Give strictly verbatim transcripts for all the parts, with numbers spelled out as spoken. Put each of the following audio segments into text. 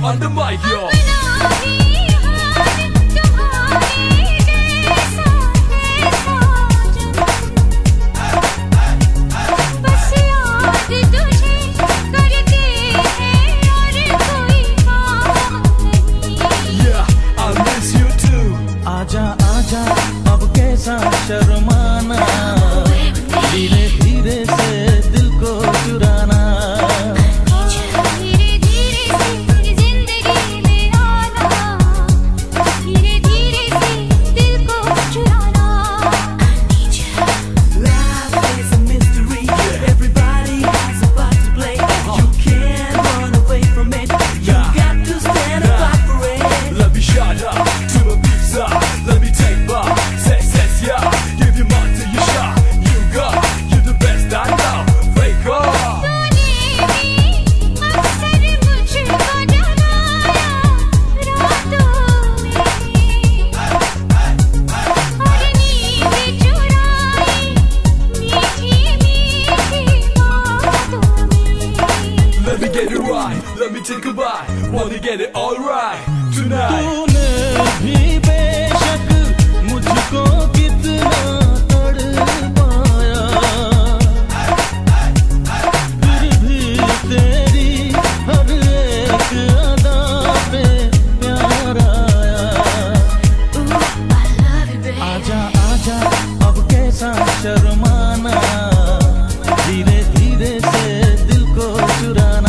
on the mic, yo. शर्माना धीरे धीरे से दिल को चुराना धीरे धीरे से जिंदगी में आना धीरे धीरे से दिल को चुराना Life is a mystery everybody has a part to play you can't run away from it you got to stand up for it Let me shout out to my pizza let me take back yeah, give your mind to your shot. You got, you the best I know. Wake up. Let me get it right. Let me take a bite. Wanna get it all right tonight. मुझको कितना तड़पाया फिर भी तेरी हर एक अदा पे प्यार आया आजा आजा अब कैसा शर्माना धीरे धीरे से दिल को चुराना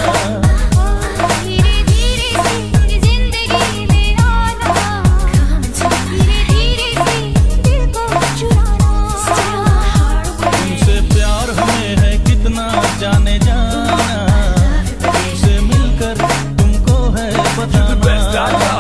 जाने जाना तुमसे मिलकर तुमको है बताना